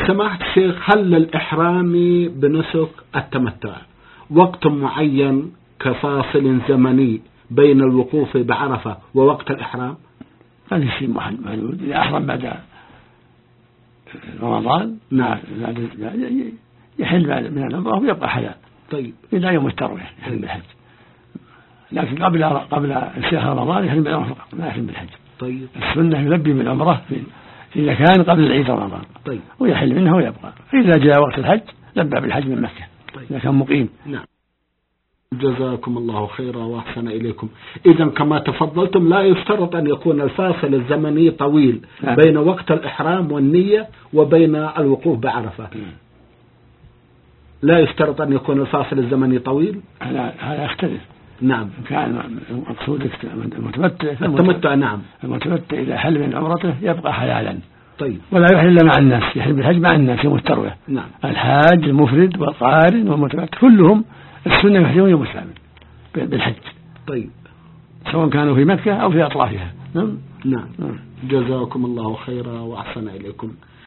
سماحة الشيخ، هل للإحرام بنسك التمتع وقت معين كفاصل زمني بين الوقوف بعرفة ووقت الإحرام؟ ما في شيء محدود. إذا أحرم بعد رمضان نعم يحل من العمرة ويبقى حلال. طيب. إلى يوم التروية يحل بالحج، لكن قبل شهر رمضان يحل بالعمرة فقط، ما يحل بالحج. طيب. السنة يلبي بالعمرة إذا كان قبل العيد رمضان. طيب. ويحل منها ويبقى، فإذا جاء وقت الحج لبى بالحج من مكة. طيب. إذا كان مقيم. نعم. جزاكم الله خيرا وأحسن إليكم. إذا كما تفضلتم لا يشترط أن يكون الفاصل الزمني طويل بين وقت الإحرام والنية وبين الوقوف بعرفة. لا يشترط أن يكون الفاصل الزمني طويل. هذا يختلف. نعم. كان مقصودك التمتع. نعم. المتمتع إذا حل من عمرته يبقى حلالا. طيب. ولا يحل مع الناس، يحل بالحج مع الناس يوم التروية. نعم. الحاج المفرد والقارن والمتمتع كلهم السنة يحرمون يوم الثامن بالحج. طيب. سواء كانوا في مكة أو في أطرافها. نعم. جزاكم الله خيرا وأحسن إليكم.